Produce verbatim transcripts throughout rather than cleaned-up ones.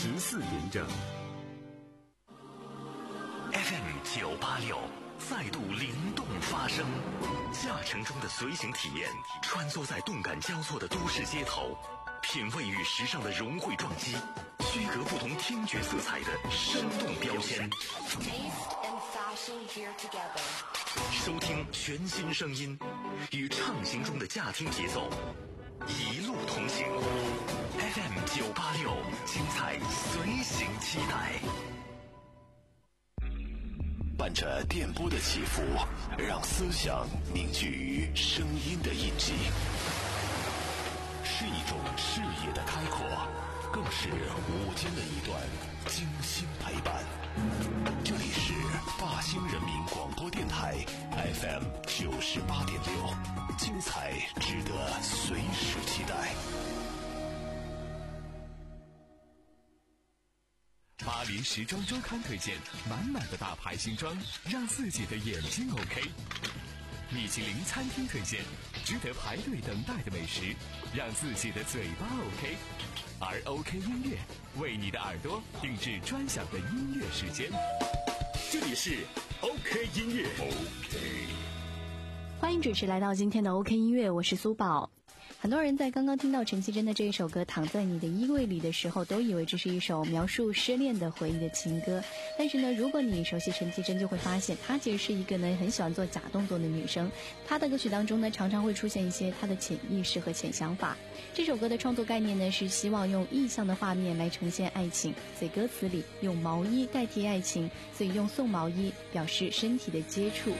十四点整。 F M 九八六再度灵动发声，驾乘中的随行体验，穿梭在动感交错的都市街头，品味与时尚的融汇撞击，区隔不同听觉色彩的生动标签。收听全新声音，与畅行中的驾听节奏，一路同行。F M 九八六，精彩随行期待。 伴着电波的起伏，让思想凝聚于声音的印记，是一种视野的开阔，更是午间的一段精心陪伴。这里是大兴人民广播电台 F M 九十八点六，精彩值得随时期待。 巴黎时装周刊推荐满满的大牌新装，让自己的眼睛 OK。米其林餐厅推荐值得排队等待的美食，让自己的嘴巴 OK。而 OK 音乐为你的耳朵定制专享的音乐时间。这里是 OK 音乐 OK。 欢迎准时来到今天的 OK 音乐，我是苏宝。很多人在刚刚听到陈绮贞的这一首歌《躺在你的衣柜里》的时候，都以为这是一首描述失恋的回忆的情歌。但是呢，如果你熟悉陈绮贞，就会发现她其实是一个呢很喜欢做假动作的女生。她的歌曲当中呢，常常会出现一些她的潜意识和潜想法。这首歌的创作概念呢，是希望用意象的画面来呈现爱情，所以歌词里用毛衣代替爱情，所以用送毛衣表示身体的接触。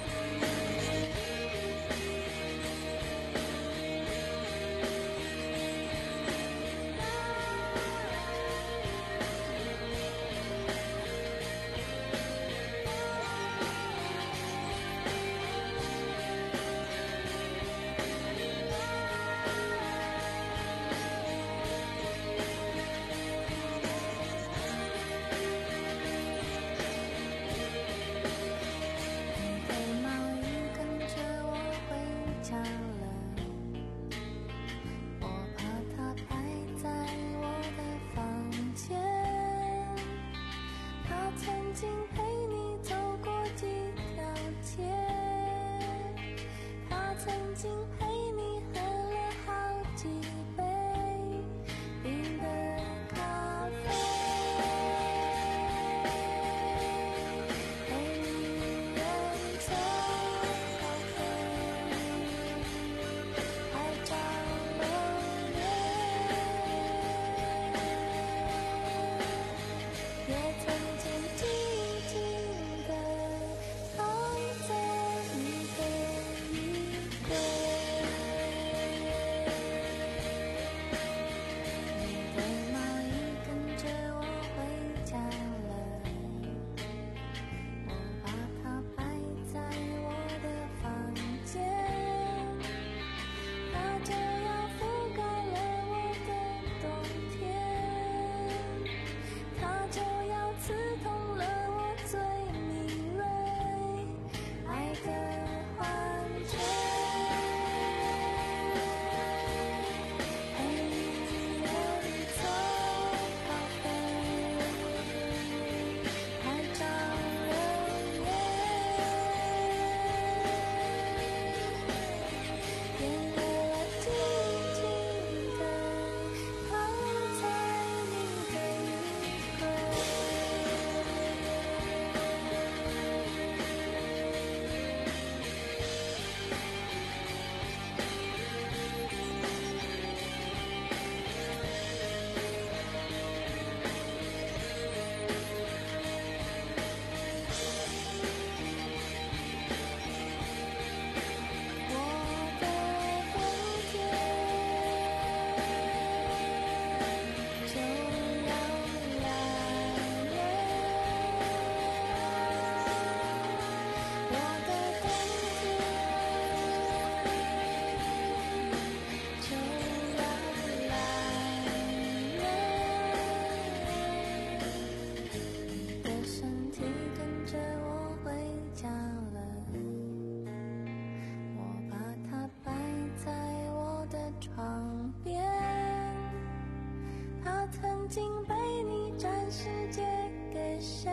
世界给谁？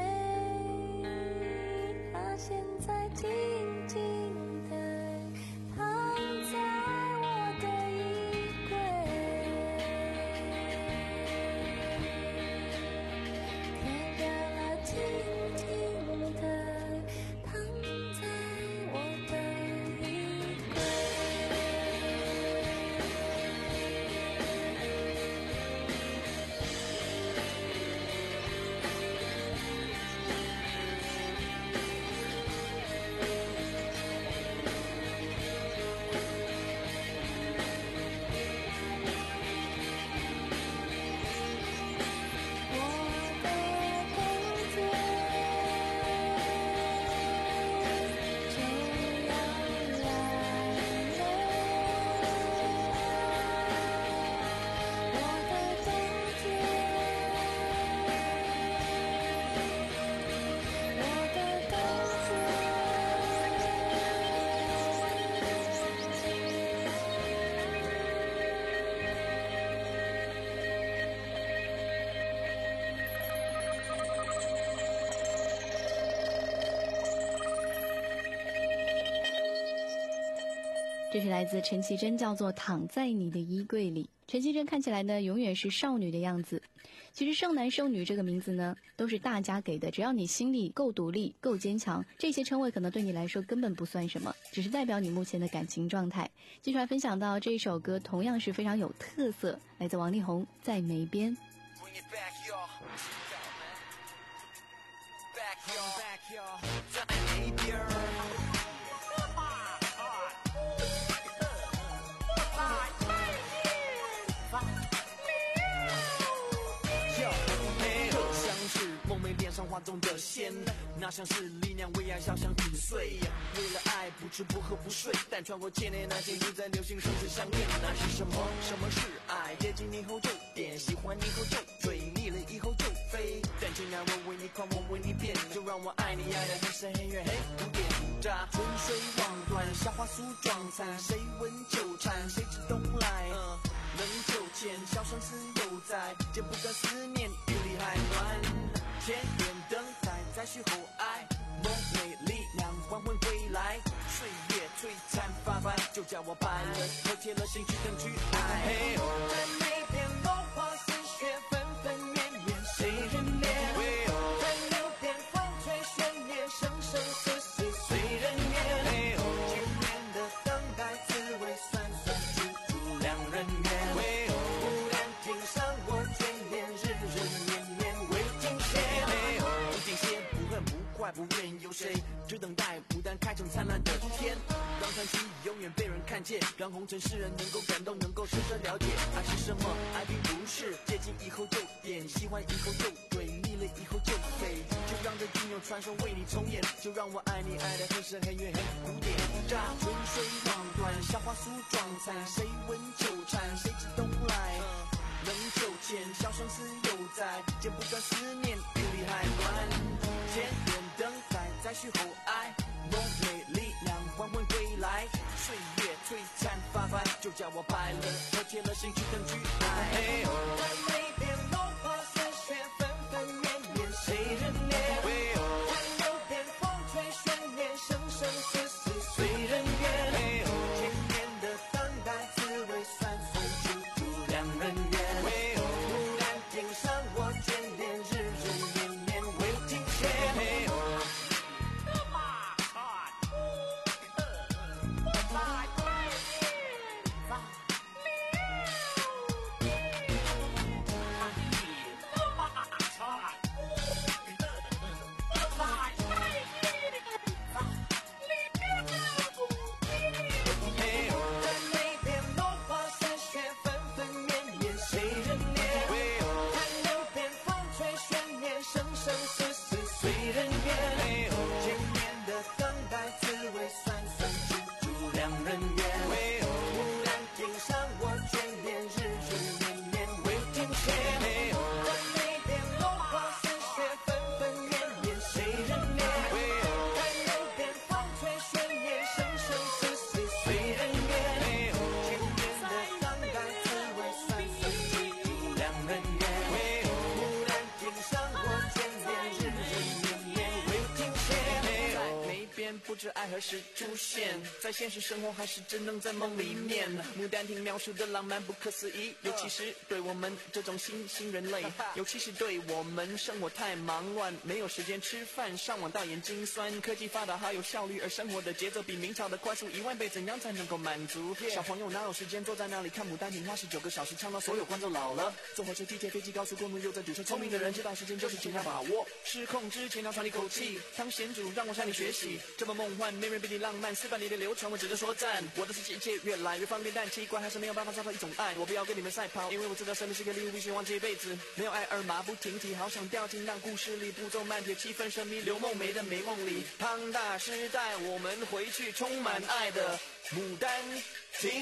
他现在静静地躺在我的衣柜，天亮了，静静地躺在我的衣柜。 这是来自陈绮贞，叫做《躺在你的衣柜里》。陈绮贞看起来呢，永远是少女的样子。其实剩男剩女这个名字呢，都是大家给的，只要你心里够独立、够坚强，这些称谓可能对你来说根本不算什么，只是代表你目前的感情状态。继续来分享到这一首歌，同样是非常有特色，来自王力宏，《在梅边》。 脸上画中的线，那像是力量为爱，小想几岁。为了爱不吃不喝不睡，但穿过千年那些又在流行生死相恋。那是什么？什么是爱？接近你后就点，喜欢你后就追，腻了以后就飞。但既然我为你狂，我为你变，就让我爱你爱得很深很远很古典。乍春水望断，夏花酥妆残，谁闻纠缠，谁知东来？嗯，能就见，小生死犹在，见不得思念，雨里还暖。千年等待，再续后爱，梦美力量缓缓归来，岁月璀璨发白，就叫我白了头，铁了心去等去爱。在每片落花似雪，纷纷绵绵，谁人怜？在流边风吹雪灭，生生死死随人愿。千年的等待，滋味酸酸，处处两人缘。无人听上我眷恋，日日年年为今现。不惊险，不恨不坏，不愿有谁，只等待牡丹开成灿烂的天。让传奇永远被人看见，让红尘世人能够感动，能够深深了解爱是什么。爱并不是接近以后就点，喜欢以后就追，腻了以后就飞。就让这英勇传说为你重演，就让我爱你爱得很深很远很古典。乍春水望断，夏花酥妆残，谁闻纠缠，谁知东来？能就见，小生死犹在，剪不断思念，雨里还暖。千年等待，再续后爱，梦美力量缓缓归来，岁月璀璨发白，就叫我白了头，铁了心去等去爱。在每片落花似雪，纷纷绵绵，谁人怜？在流边风吹雪灭，生生死死随人愿。千年的等待，滋味酸酸，处处两人缘。忽然听上我眷恋，日日年年为今现。 知爱何时出现，在现实生活还是只能在梦里面。牡丹亭描述的浪漫不可思议，尤其是对我们这种新兴人类，尤其是对我们生活太忙乱，没有时间吃饭，上网到眼睛酸。科技发达还有效率，而生活的节奏比明朝的快速一万倍，怎样才能够满足？小朋友哪有时间坐在那里看牡丹亭花十九个小时，唱到所有观众老了。坐火车、地铁、飞机、高速公路又在堵车，聪明的人知道时间就是尽量把握，失控之前要喘一口气。当贤主让我向你学习，这么梦幻，没人比你浪漫，四百年的流传，我只能说赞。我的世界一切越来越方便，但奇怪还是没有办法找到一种爱。我不要跟你们赛跑，因为我知道生命是个礼物，必须忘记一辈子。没有爱而马不停蹄，好想掉进那故事里，步骤慢铁，气氛神秘，刘梦梅的美梦里。庞大时代，我们回去充满爱的牡丹亭。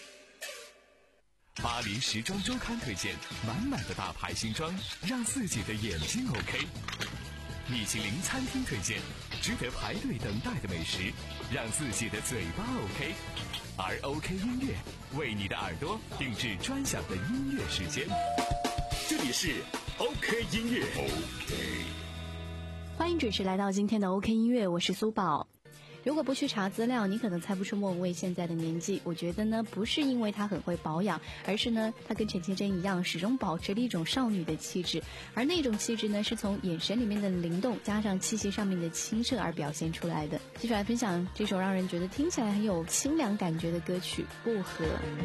巴黎时装周刊推荐满满的大牌新装，让自己的眼睛 OK。米其林餐厅推荐值得排队等待的美食，让自己的嘴巴 OK。而 OK 音乐为你的耳朵定制专享的音乐时间。 这里是 OK 音乐。OK， 欢迎准时来到今天的 OK 音乐，我是苏宝。如果不去查资料，你可能猜不出莫文蔚现在的年纪。我觉得呢，不是因为她很会保养，而是呢，她跟陈绮贞一样，始终保持了一种少女的气质。而那种气质呢，是从眼神里面的灵动，加上气息上面的清澈而表现出来的。继续来分享这首让人觉得听起来很有清凉感觉的歌曲《不和》。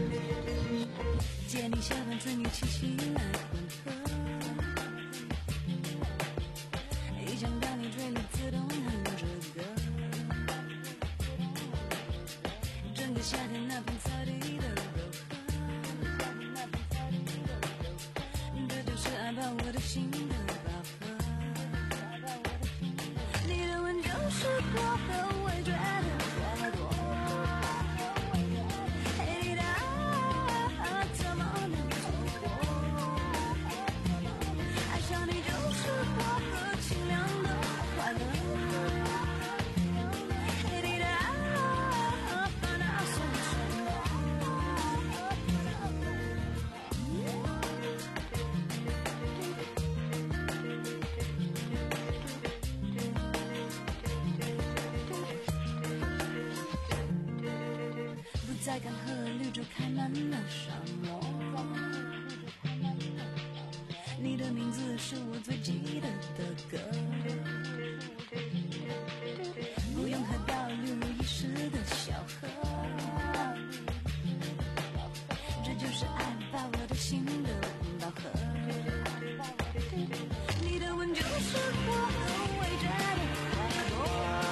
借你下半春雨气息来混合，一想到你嘴里自动哼着歌，整个夏天那片草地的柔和，这就是爱把我的心的饱和。你的吻就是薄荷，味觉的花朵。嘿，你的爱怎么能错过？爱上你就是薄荷，清凉的快乐。嘿，你的爱把那算什么？不再看河流，就开满了沙漠。你的名字是我最记得的歌，不用喝到流入遗失的小河，这就是爱把我的心都饱和。你的吻就是薄荷，味觉的花朵。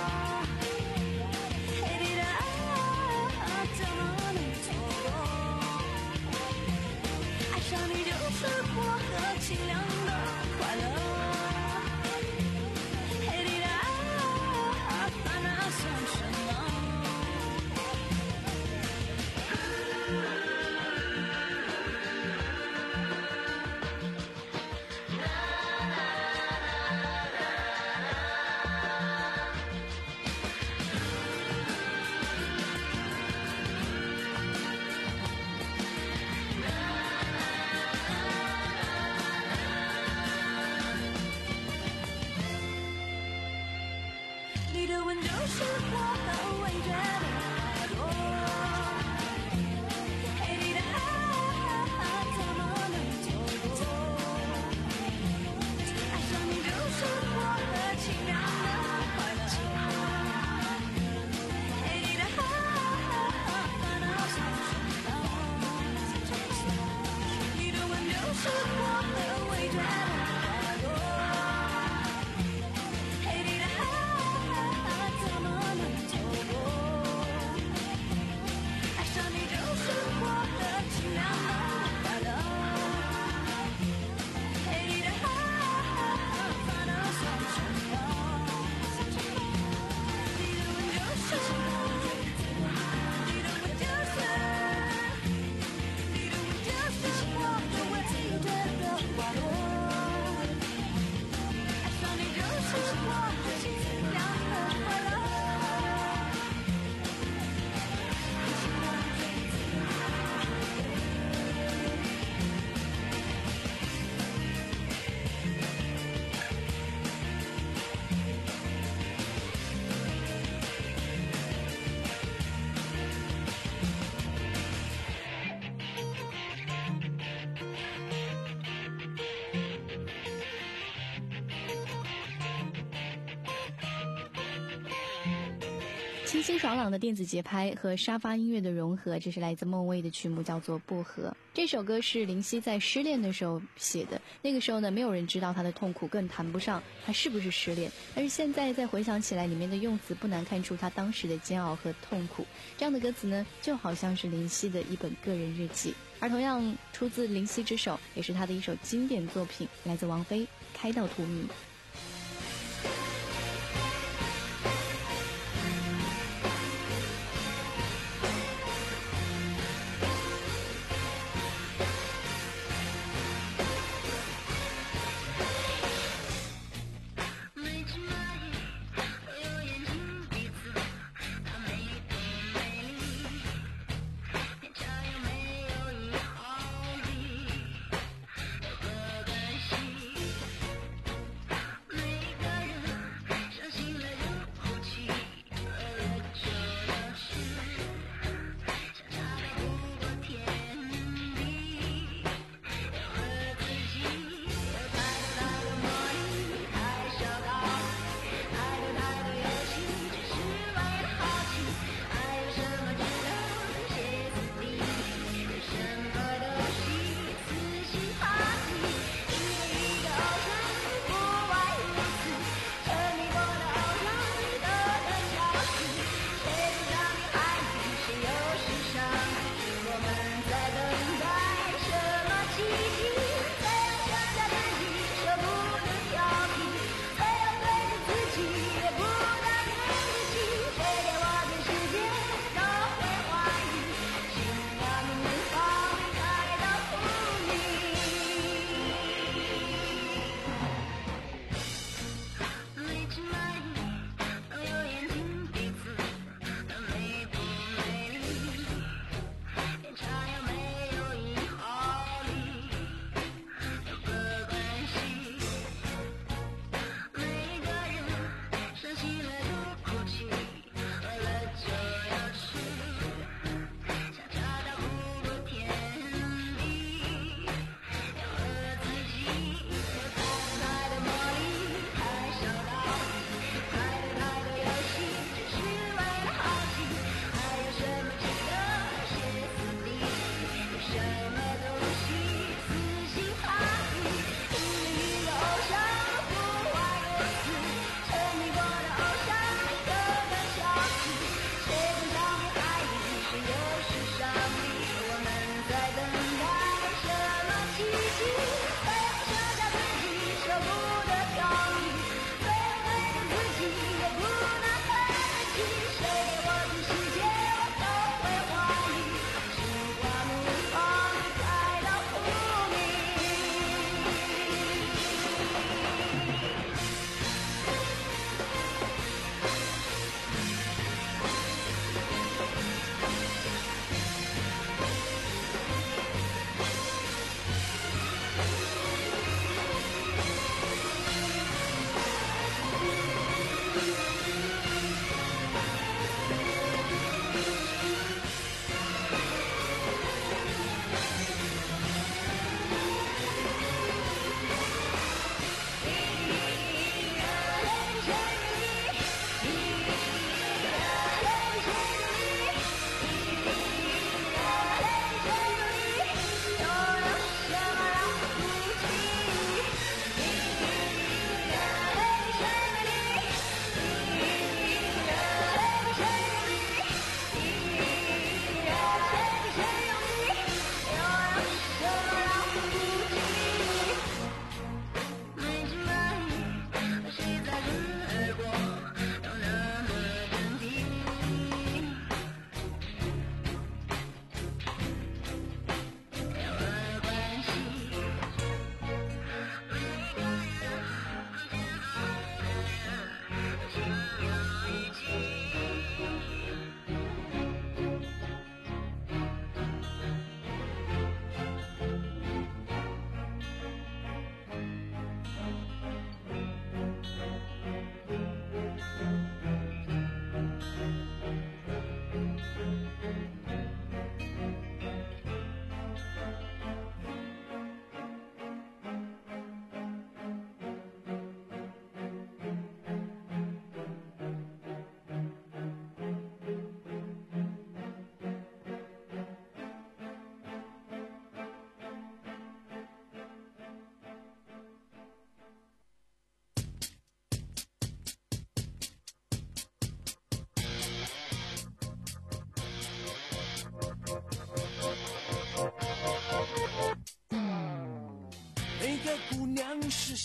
嘿，你的爱怎么能错过？爱上你就是薄荷，清凉的快乐。嘿，你的爱把那算什么？你的吻就是薄荷，味觉的花朵。嘿，你的爱怎么能错过？爱上你就是薄荷，清凉的快乐。嘿，你的爱把那算什么？你的吻就是薄荷，味觉的花朵。嘿，你的爱怎么能错清新爽朗的电子节拍和沙发音乐的融合，这是来自孟蔚的曲目，叫做《薄荷》。这首歌是林夕在失恋的时候写的，那个时候呢，没有人知道他的痛苦，更谈不上他是不是失恋。但是现在再回想起来，里面的用词不难看出他当时的煎熬和痛苦。这样的歌词呢，就好像是林夕的一本个人日记。而同样出自林夕之手，也是他的一首经典作品，来自王菲《开到荼蘼》。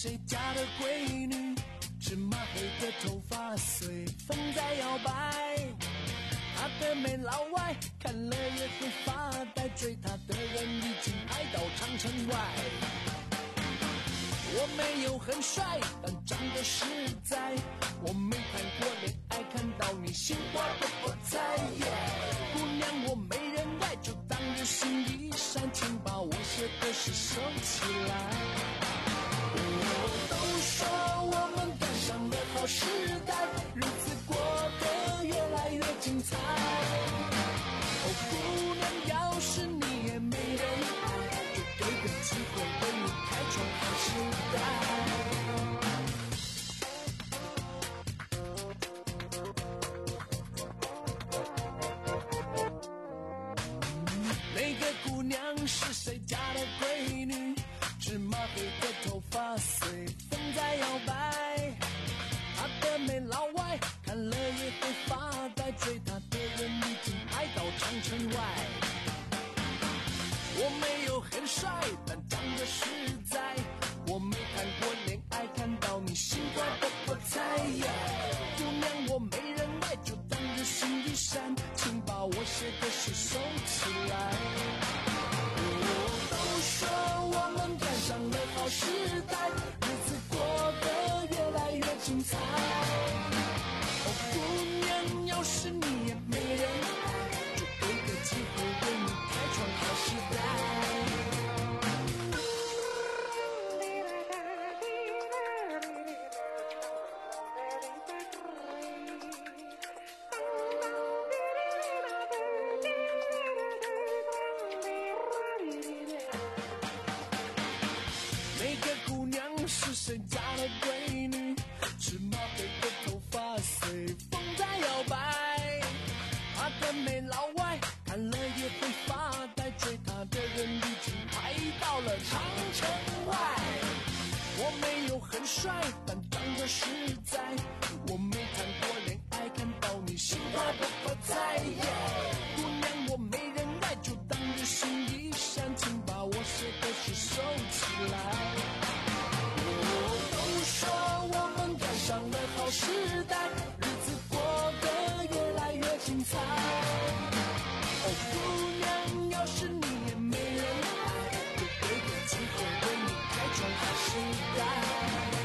谁家的闺女？芝麻黑的头发随风在摇摆，她的美老外看了也会发呆，追她的人已经排到长城外。我没有很帅，但长得实在，我没谈过恋爱，看到你心花都不在。姑娘我没人爱，就当日心一闪，请把我写的诗收起来。都说我们赶上了好时代，日子过得越来越精彩。哦，姑娘，要是你也没人爱，就给个机会为你开创好时代。那个姑娘是谁家的闺女？芝麻黑的头发随风在摇摆，她的美老外看了也会发呆，追她的人已经排到长城外。我没有很帅，但长得实在，我没谈过恋爱，看到你心花都不在。姑娘我没人爱，就当日心一闪，请把我写的诗收起来。都说我们赶上了好时代，日子过得越来越精彩。哦，姑娘，要是你也没人爱，就给个机会为你开创好时代。那个姑娘是谁家的闺女？芝麻黑的头发随风在摇摆，她的美老外看了也会发呆，追她的人已经排到了长城外。我没有很帅，但长得实在，我没谈过恋爱，看到你心花都不在。姑娘我没人爱，就当日心一闪，请把我写的诗收起来。都说我们赶上了好时代，日子过得越来越精彩。哦，姑娘，要是你也没人爱，就给个机会为你开创好时代。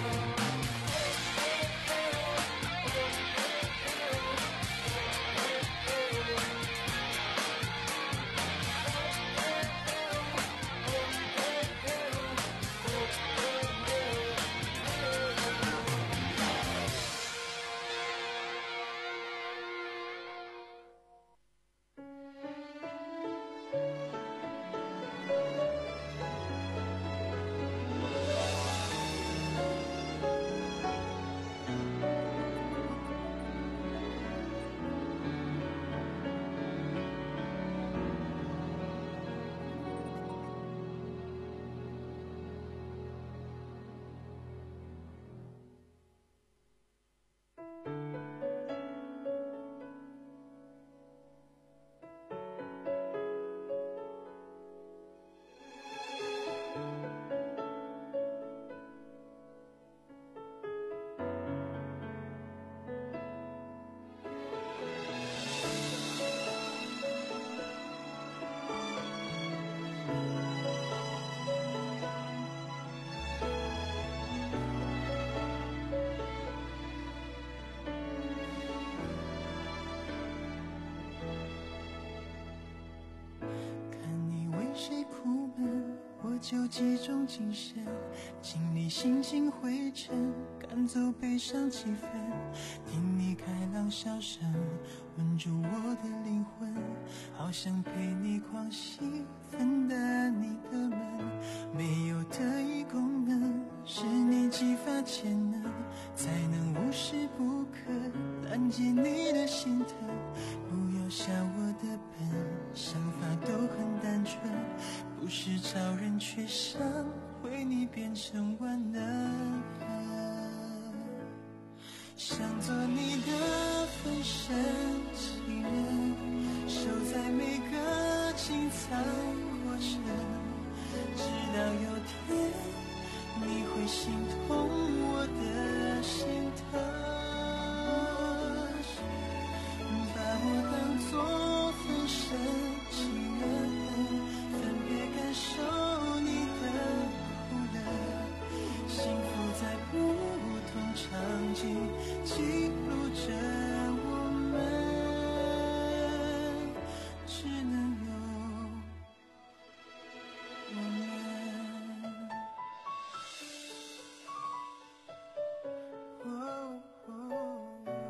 谁苦闷，我就集中精神，清理心情灰尘，赶走悲伤气氛，听你开朗笑声，温住我的灵魂，好想陪你狂喜，分担你的闷，没有特异功能，是你激发潜能，才能无时不刻拦截你的心疼，不要笑我的笨，想法都很单纯，不是超人却想为你变成万能，想做你的分身情人，守在每个精彩过程，直到有天你会心痛景，记录着我们，只能有我们。哦哦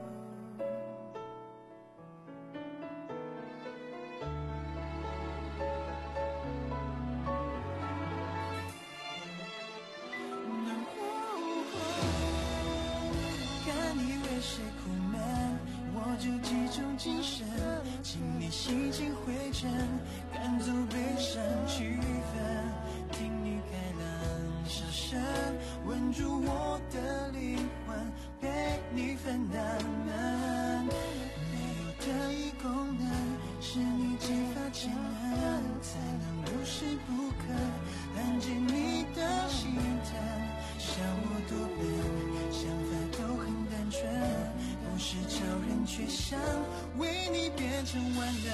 看你为谁苦闷，我就集中精神，请你洗净灰尘，赶走悲伤气氛，听你开朗笑声，稳住我的灵魂，陪你分担闷。没有特异功能，是你激发潜能，才能无时不刻拦截你的心疼。笑我多笨，想法都很单纯，不是超人，却想为你变成万能。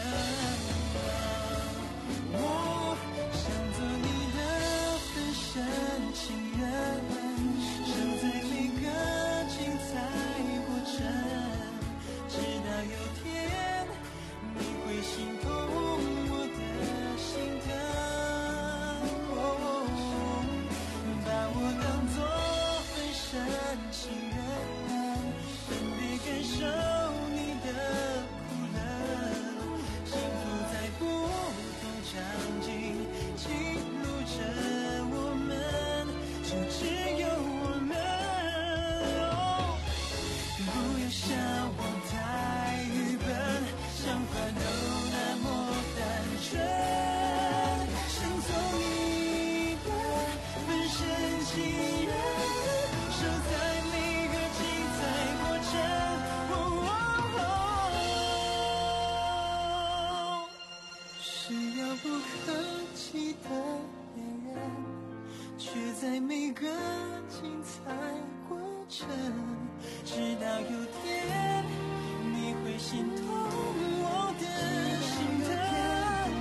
我想做你的分身情人，守在每个精彩过程，直到有天你会心痛我的心疼。哦，把我当作分身情人，分别感受你的苦乐，幸福在不同场景记录着我们，就只有我们。哦，不要想我太愚笨，想法都那么单纯，想做你的分身情人，守在每个精彩过程。哦，是遥不可及的别人，却在每个精彩过程，直到有天你会心痛我的心疼。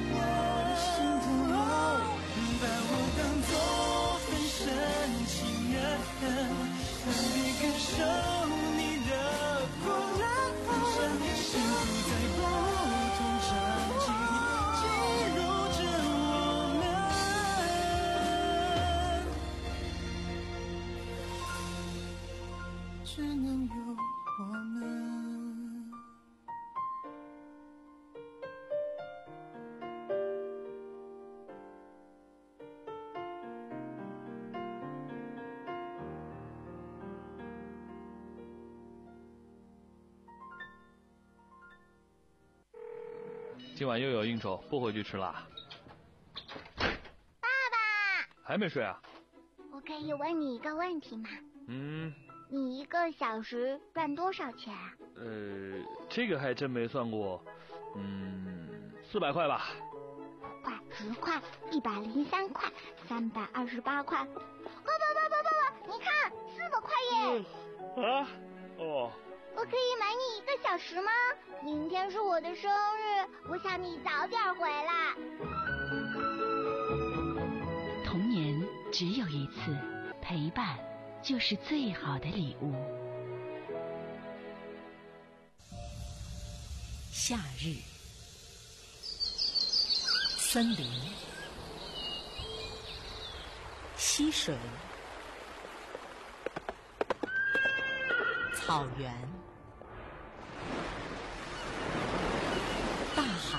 把我当作分身情人，分别感受你的苦乐，幸福在不同场景记录着我们，只能有我们。 今晚又有应酬，不回去吃啦。 爸爸， 还没睡啊？ 我可以问你一个问题吗？ 嗯， 你一个小时赚多少钱啊？ 呃，这个还真没算过。嗯，四百块吧。 五块、十块、一百零三块、三百二十八块。爸爸爸爸爸爸，你看，四百块耶！ 啊？哦。 我可以买你一个小时吗？明天是我的生日，我想你早点回来。 童年只有一次，陪伴就是最好的礼物。夏日，森林，溪水，草原，大海。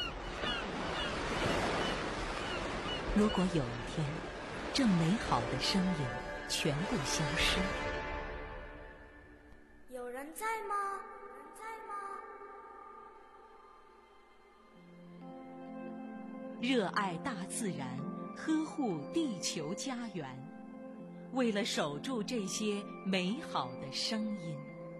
如果有一天，这美好的声音全部消失， 有人在吗？有人在吗？ 热爱大自然，呵护地球家园，为了守住这些美好的声音。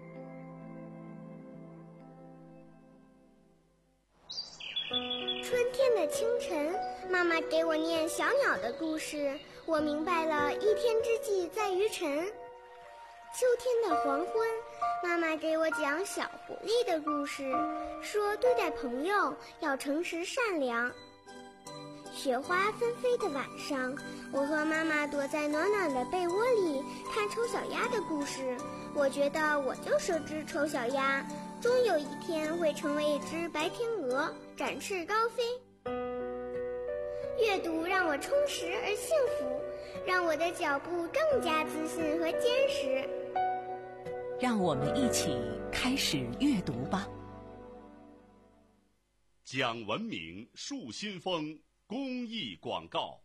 春天的清晨，妈妈给我念小鸟的故事，我明白了一天之计在于晨。秋天的黄昏，妈妈给我讲小狐狸的故事，说对待朋友要诚实善良。 雪花纷飞的晚上，我和妈妈躲在暖暖的被窝里看丑小鸭的故事。我觉得我就是只丑小鸭，终有一天会成为一只白天鹅，展翅高飞。阅读让我充实而幸福，让我的脚步更加自信和坚实。 让我们一起开始阅读吧。 讲文明树新风公益广告，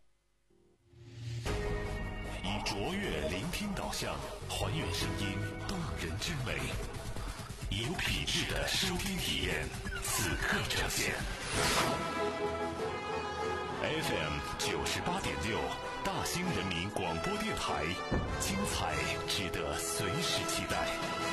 以卓越聆听导向，还原声音动人之美，以有品质的收听体验，此刻呈现。F M 九十八点六，大兴人民广播电台，精彩值得随时期待。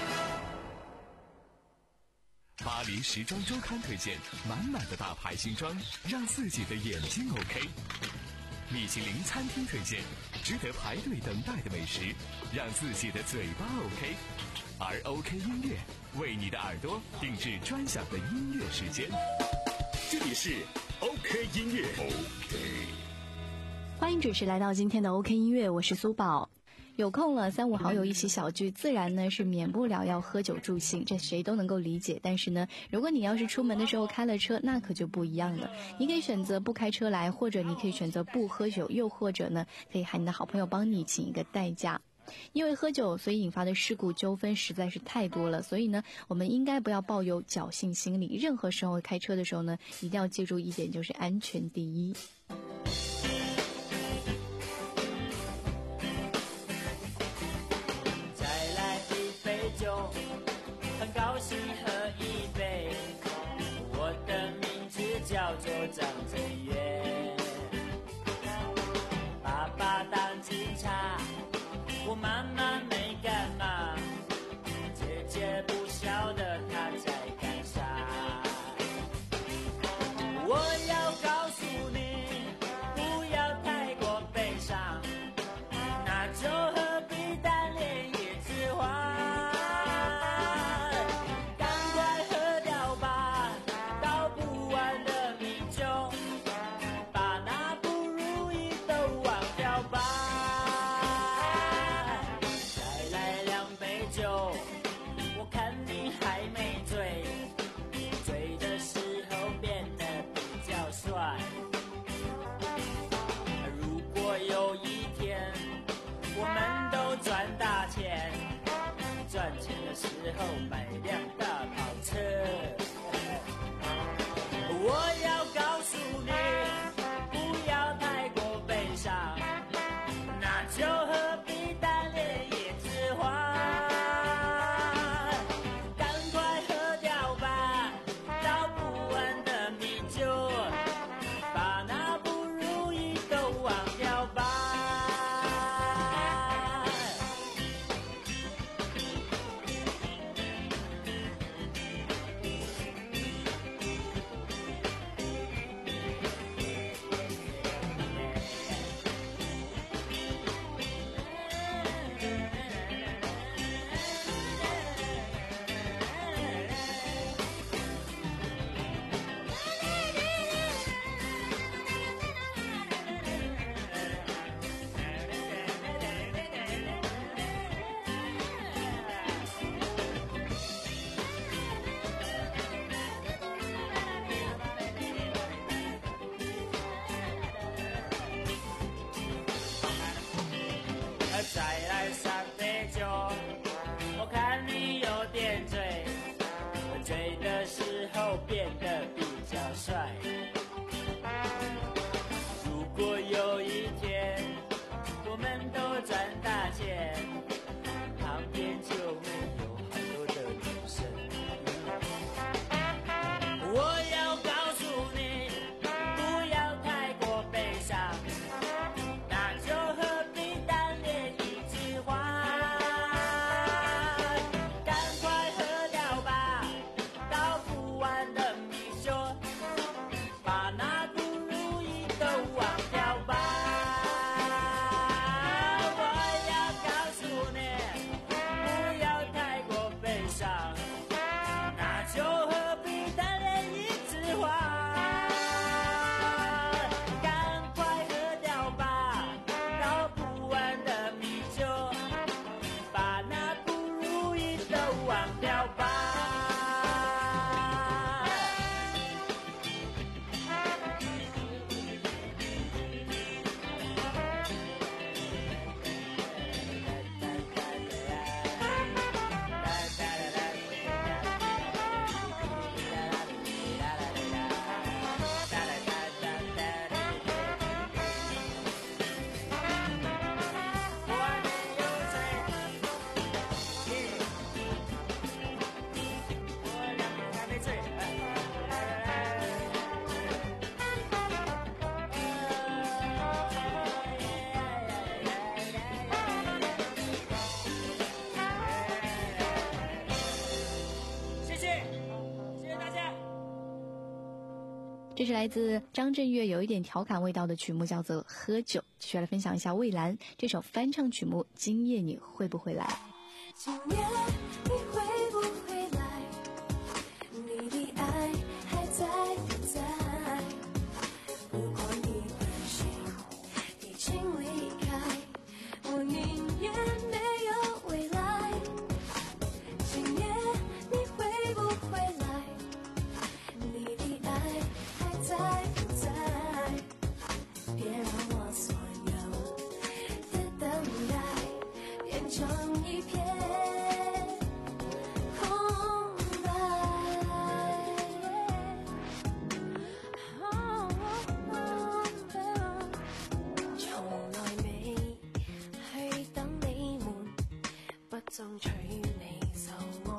巴黎时装周刊推荐满满的大牌新装，让自己的眼睛 OK。米其林餐厅推荐值得排队等待的美食，让自己的嘴巴 OK。而 OK 音乐为你的耳朵定制专享的音乐时间。 这里是 OK 音乐 OK。 欢迎准时来到今天的 OK 音乐，我是苏宝。有空了，三五好友一起小聚，自然呢是免不了要喝酒助兴，这谁都能够理解。但是呢，如果你要是出门的时候开了车，那可就不一样了。你可以选择不开车来，或者你可以选择不喝酒，又或者呢，可以喊你的好朋友帮你请一个代驾。因为喝酒，所以引发的事故纠纷实在是太多了，所以呢，我们应该不要抱有侥幸心理。任何时候开车的时候呢，一定要记住一点，就是安全第一。 很高兴喝一杯，我的名字叫做张震岳。爸爸当警察，我妈妈没干嘛，姐姐不晓得她在干啥。我要告诉你，不要太过悲伤，那就何必单恋叶子花。赚钱的时候买辆大跑车，我要告诉你，不要太过悲伤，那就何必单恋叶子花，赶快喝掉吧，倒不完的米酒，把那不如意都忘掉吧。 这是来自张震岳有一点调侃味道的曲目，叫做《喝酒》。继续来分享一下蔚蓝这首翻唱曲目《今夜你会不会来》。 今夜你会不会来？你的爱还在不在？如果你不行，已经离开，我宁愿没有未来。今夜你会不会来？你的爱还在不在？别让我所有的等待变成一片爭取你受我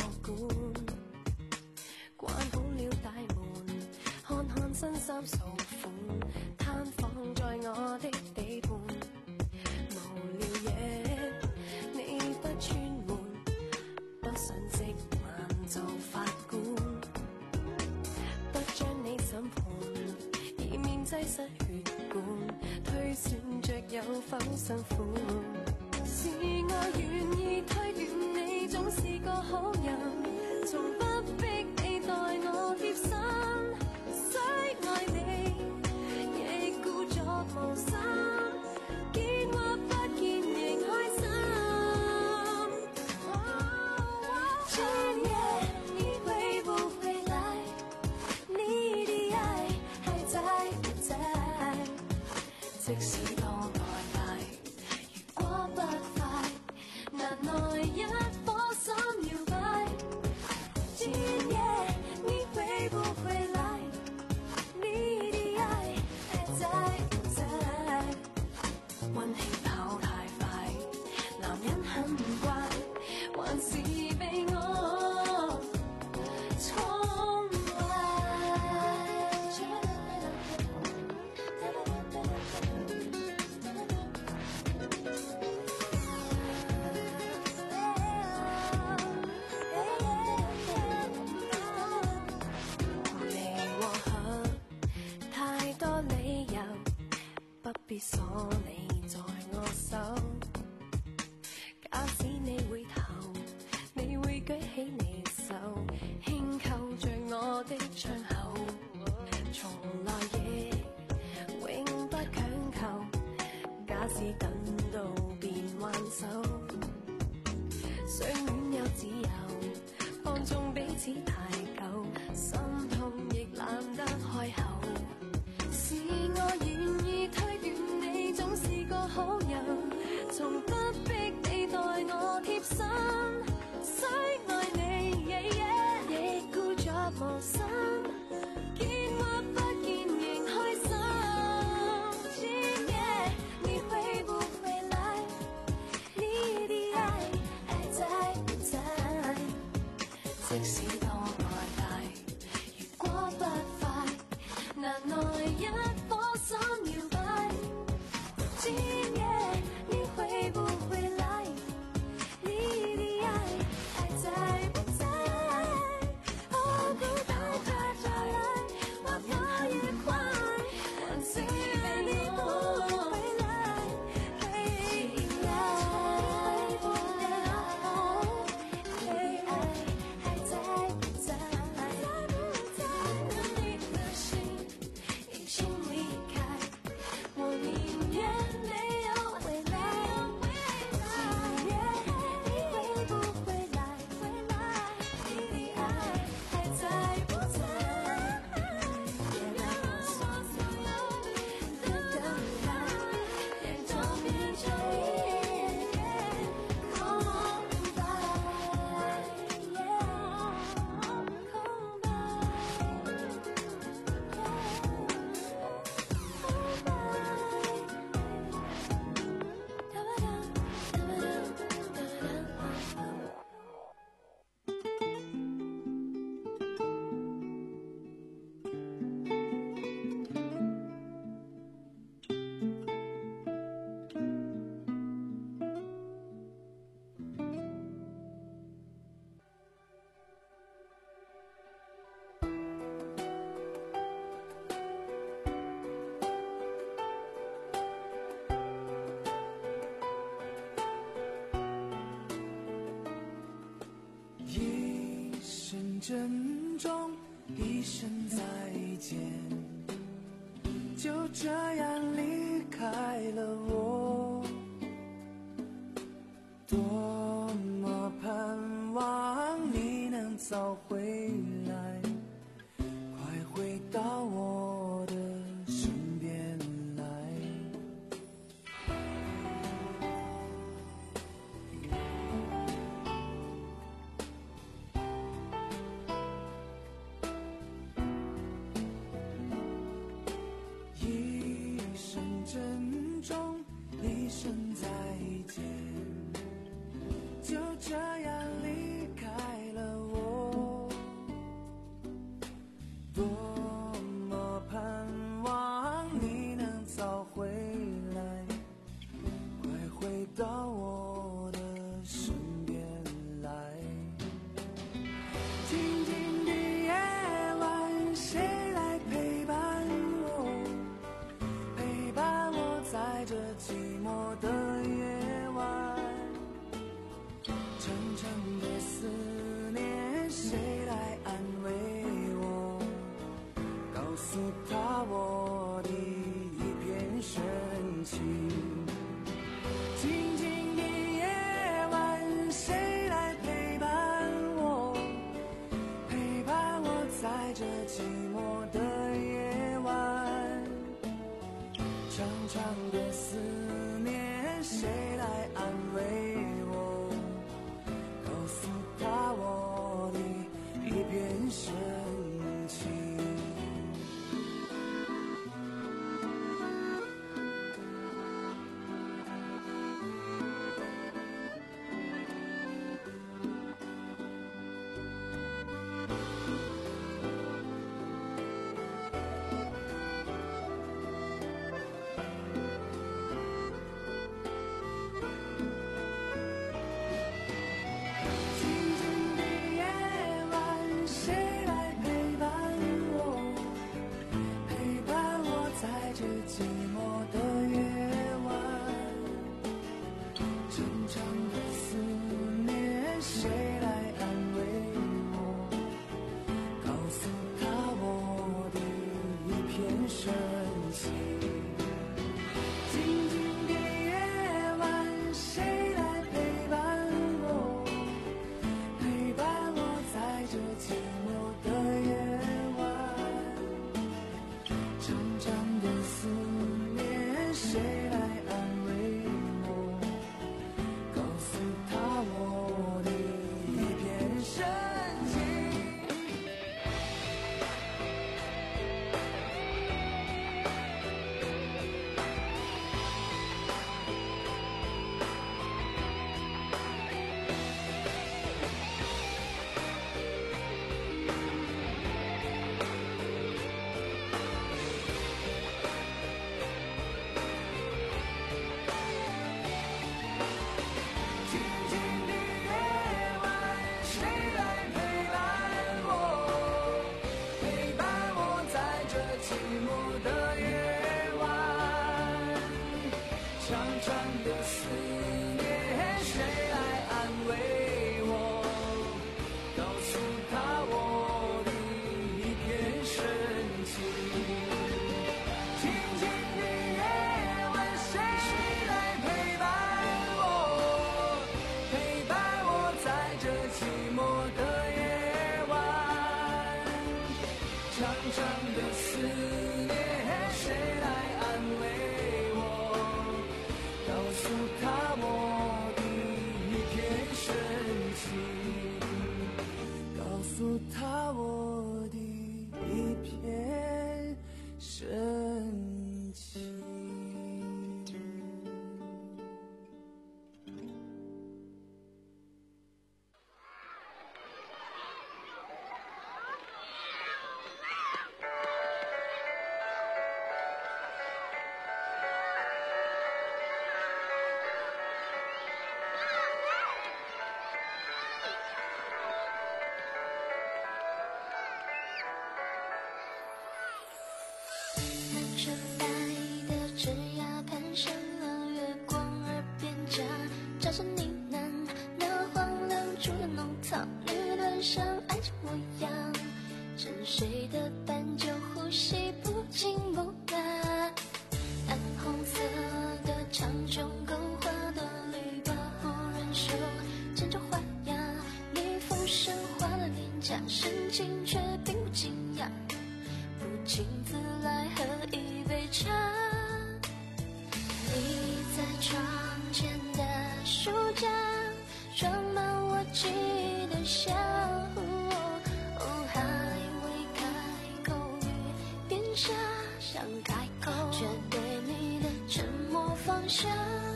管，關好了大門，看看新衫數款，攤放在我的地盤。無聊嘢你不穿門，不想即晚做法官，不將你審判，以免擠塞血管，推算着有否辛苦。是我願意推斷你總是個好人，從不逼你待我貼身，雖愛你亦故作無心，見或不見仍開心。今夜你會不會來？你的愛還在不在？即使多愛戴，如果不快，難耐一顆心搖擺。今夜你會不會來？你的愛還在不在？溫馨跑太快，男人很怪，還是被我寵壞。不必鎖你在我手，假使你回頭，你會舉起你手，輕扣着我的窗口，從來也永不強求，假使等到便還手，雖戀有自由，放縱彼此太久，心痛亦懶得開口。是我願意推斷你總是個好人，從不逼你待我貼身，雖愛你亦故作無心，見或不見仍開心。今夜你會不會來？你的愛還在不在？即使多愛戴，如果不快，難耐一顆心搖擺。今夜你會不會來？你的珍重，一声再见，就这样离开了我。多么盼望你能早回来，快回到我的身边来。一声珍重，一声再见，就这样离开了我。多么盼望你能早回来，快回到我的身边来。静静的夜晚，谁来陪伴我？陪伴我在这寂寞的夜晚。长长的思念，谁来安慰我？告诉他我的一片深情。静静的夜晚，谁来陪伴我？陪伴我在这寂寞的夜晚。长长的思念，谁来安慰我？告诉他我的一片深情。他我的一片深情。 纯白的枝桠盘上了月光，耳边夹杂着呢喃，那荒凉处的农草，绿叶端上爱情。 模样，沉睡的斑鸠呼吸不紧不慢，暗红色的长裙勾画的篱笆忽然收牵着花样，逆风神话的脸颊，神情却并不惊讶，不请自来喝一杯茶。你在窗前的书架装满我记忆的笑，哦，还未开口语便傻，想开口却对你的沉默放下。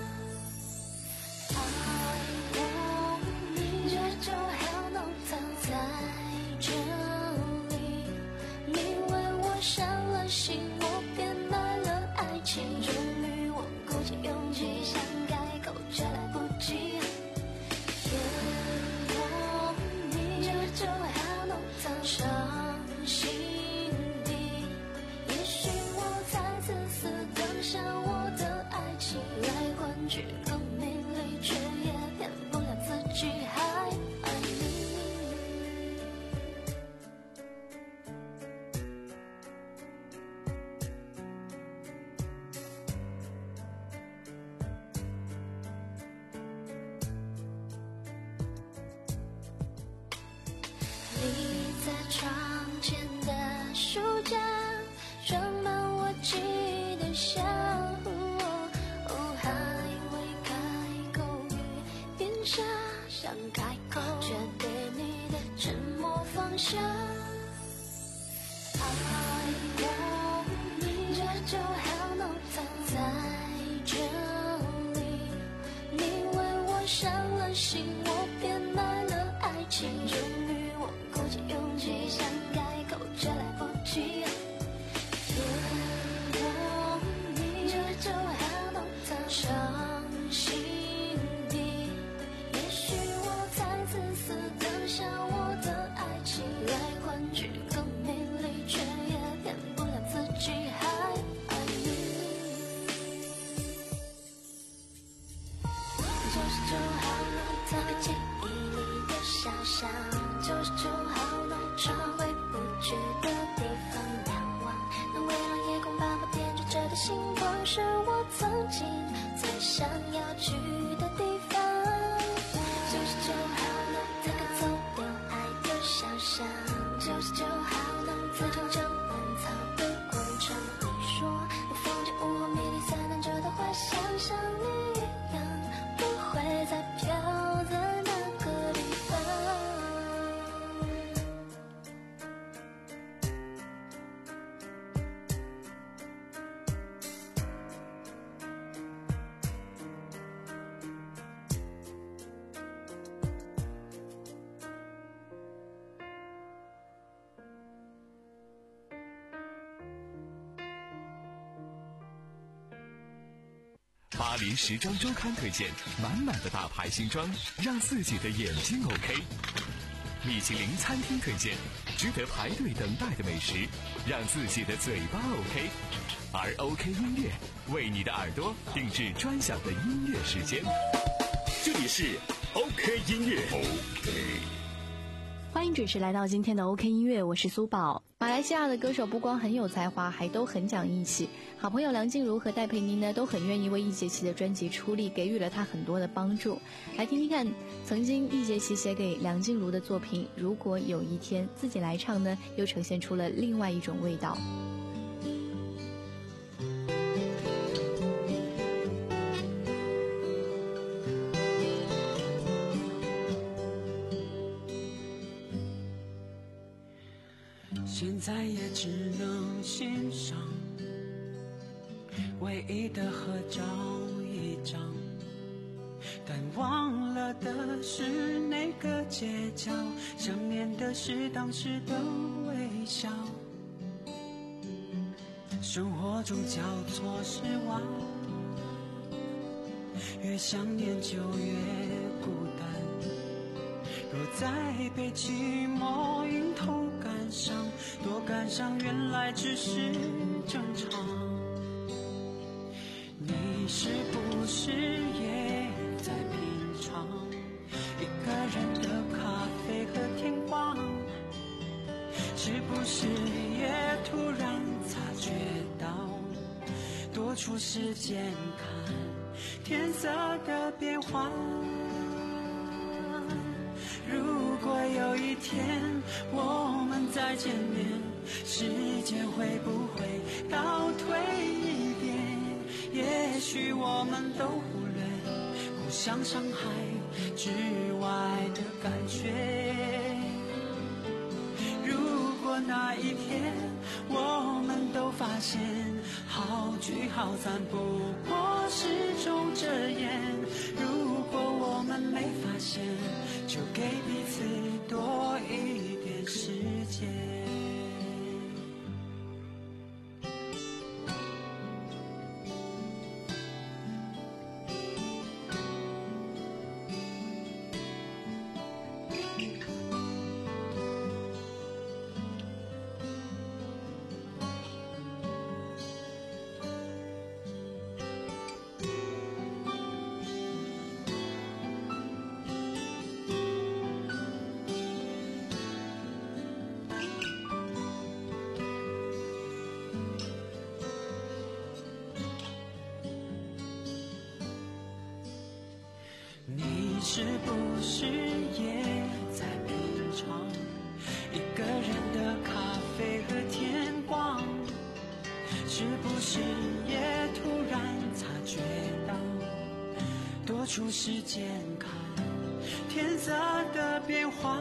爱我，你这就好浓藏在这里，你为我伤了心，我变卖了爱情，终于我鼓起勇气想开口，却来不及。骗我，你这就好浓藏伤心底，也许我再次死等下我的爱情来换取更美丽，却也骗不了自己还爱你。你在窗前的书架装满我记忆的笑，哦，还未开口语便傻，想开口却对你的沉默放下。爱我，你这就好浓藏在这里，你为我伤了心，我变卖了爱情，终于我鼓起勇气想开口，却来不及。骗我，你这就好浓藏伤心底，也许我再次死等下我的爱情来换取更美丽，却也骗不了自己还爱你。九十九号浓藏在记忆里的小巷，九十九号浓常回不去的地方难忘，能围绕夜空斑驳点缀着的星光，是我曾经最想要去的地方。九十九号浓那个走丢爱的小巷，九十九号浓自由长满草的广场，你说那风景午后迷离散漫着的花香，像你一样不会再飘在那个地方。 巴黎时装周刊推荐满满的大牌新装，让自己的眼睛 OK。米其林餐厅推荐值得排队等待的美食，让自己的嘴巴 OK。而 OK 音乐为你的耳朵定制专享的音乐时间。 这里是 OK 音乐 OK。 欢迎准时来到今天的 OK 音乐，我是苏宝。马来西亚的歌手不光很有才华，还都很讲义气。好朋友梁静茹和戴佩妮呢，都很愿意为易烊千玺的专辑出力，给予了他很多的帮助。来听听看，曾经易烊千玺写给梁静茹的作品《如果有一天》，自己来唱呢，又呈现出了另外一种味道。 现在也只能欣赏唯一的合照一张，但忘了的是那个街角，想念的是当时的微笑。生活中交错失望，越想念就越孤单。若再被寂寞晕头感伤，多感伤原来只是正常。你是不是也在品尝一个人的咖啡和天光？ 是不是也突然察觉到，多出时间看天色的变化？如果有一天我们再见面，时间会不会倒退一点？也许我们都忽略互相伤害之外的感觉。如果那一天我们都发现好聚好散不过是种遮掩，如果我们没发现，就给彼此多一点时间。你是不是也在品尝一个人的咖啡和天光？是不是也突然察觉到，多出时间看天色的变化？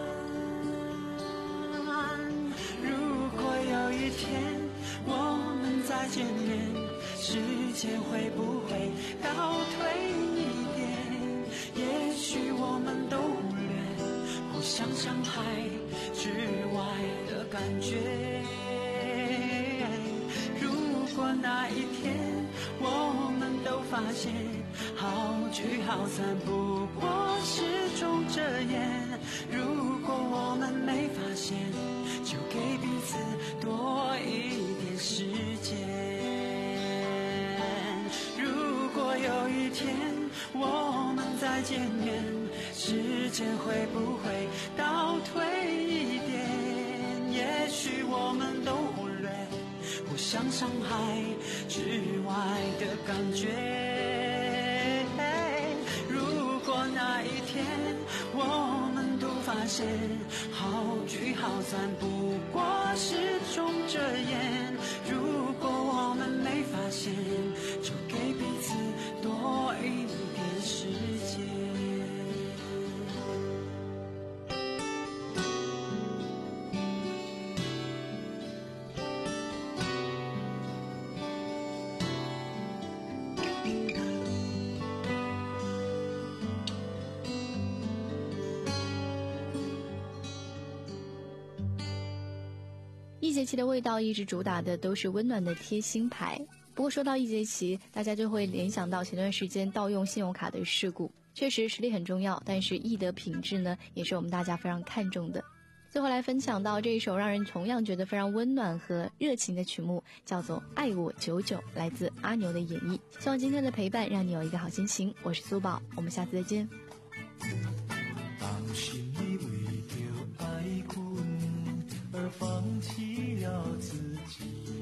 如果有一天我们再见面，时间会不会倒退一点？也许我们都忽略互相伤害之外的感觉。如果那一天我们都发现好聚好散不过是种遮掩，如果我们没发现，就给彼此多一点时间。如果有一天我们再见面，时间会不会倒退一点？也许我们都忽略互相伤害之外的感觉。如果那一天我们都发现好聚好散不过是种遮掩，如果我们没发现，就给彼此多一点时间。 一节旗的味道一直主打的都是温暖的贴心牌，不过说到一节旗，大家就会联想到前段时间盗用信用卡的事故。确实实力很重要，但是易的品质呢，也是我们大家非常看重的。最后来分享到这一首让人同样觉得非常温暖和热情的曲目，叫做《爱我久久》，来自阿牛的演绎。希望今天的陪伴让你有一个好心情，我是苏宝，我们下次再见。 当心里为着爱困而放弃了自己，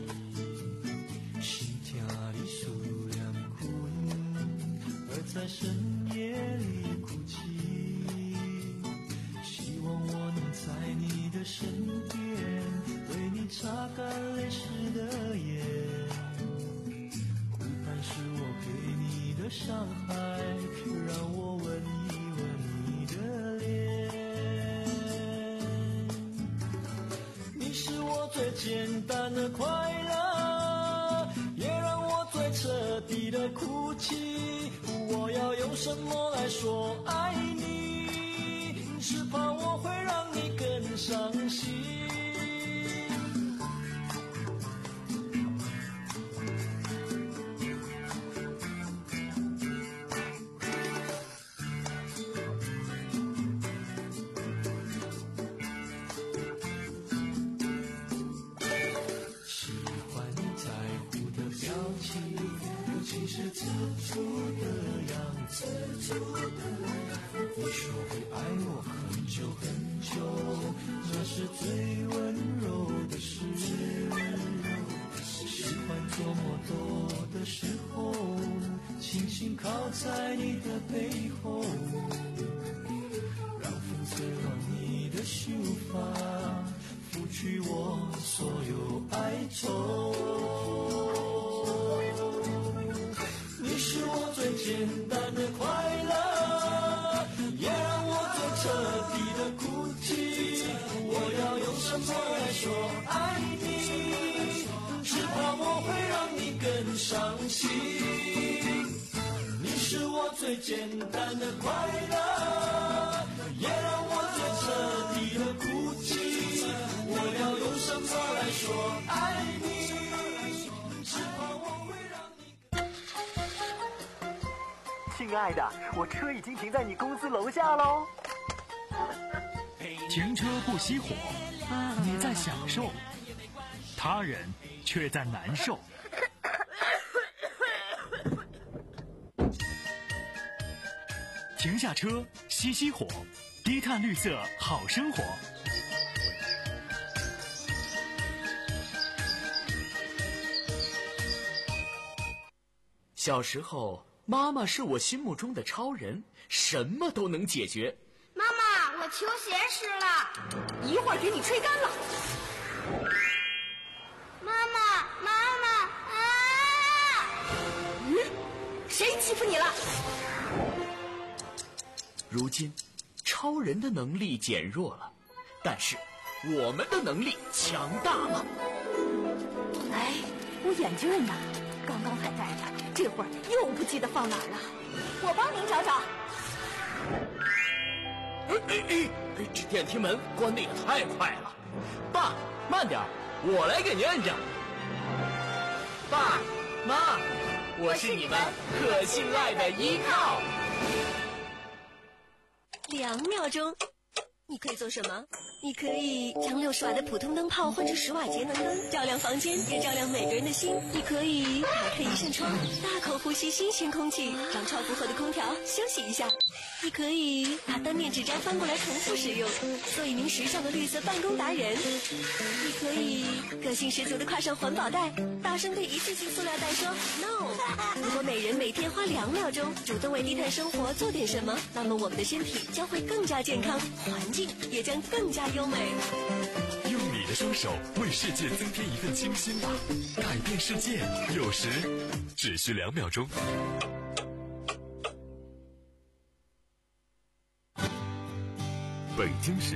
心痛里思念困而在深夜里哭泣，希望我能在你的身边为你擦干泪湿的眼，哭盼是我给你的伤害，让我吻一吻你的脸，你是我最简单的快乐，也让我最彻底的哭泣，我要用什么来说爱你，只怕我会让你更伤心。喜欢你在乎的表情，尤其是吃醋的样子，你说会爱我很久很久，那是最温柔的事，喜欢做梦多的时候，轻轻靠在你的背后，让风吹乱你的秀发，拂去我所有哀愁。你是我最简单的快乐，也让我最彻底的哭泣。我要用什么来说爱你？只怕我会让你更伤心。你是我最简单的快乐，也让我最彻底的哭泣。我要用什么来说爱你？只怕我会让你。 亲爱的，我车已经停在你公司楼下喽。 停车不熄火，你在享受，他人却在难受。停下车，熄熄火，低碳绿色好生活。 小时候，妈妈是我心目中的超人，什么都能解决。 妈妈，我球鞋湿了， 一会儿给你吹干了。 妈妈，妈妈啊！ 嗯，谁欺负你了？ 如今，超人的能力减弱了，但是我们的能力强大了。 哎，我眼镜呢？刚刚还戴着，这会儿又不记得放哪儿了。我帮您找找。 哎哎哎！这电梯门关得也太快了。爸，慢点，我来给您摁着。爸妈，我是你们可信赖的依靠。 两秒钟，你可以做什么？你可以将六十瓦的普通灯泡换成十瓦节能灯，照亮房间，也照亮每个人的心。你可以打开一扇窗，大口呼吸新鲜空气，让超负荷的空调休息一下。你可以把单面纸张翻过来重复使用，做一名时尚的绿色办公达人。你可以个性十足的跨上环保袋，大声对一次性塑料袋说 no。如果每人每天花两秒钟主动为低碳生活做点什么，那么我们的身体将会更加健康，环境也将更加优美。 用你的双手为世界增添一份清新吧，改变世界有时只需两秒钟。北京市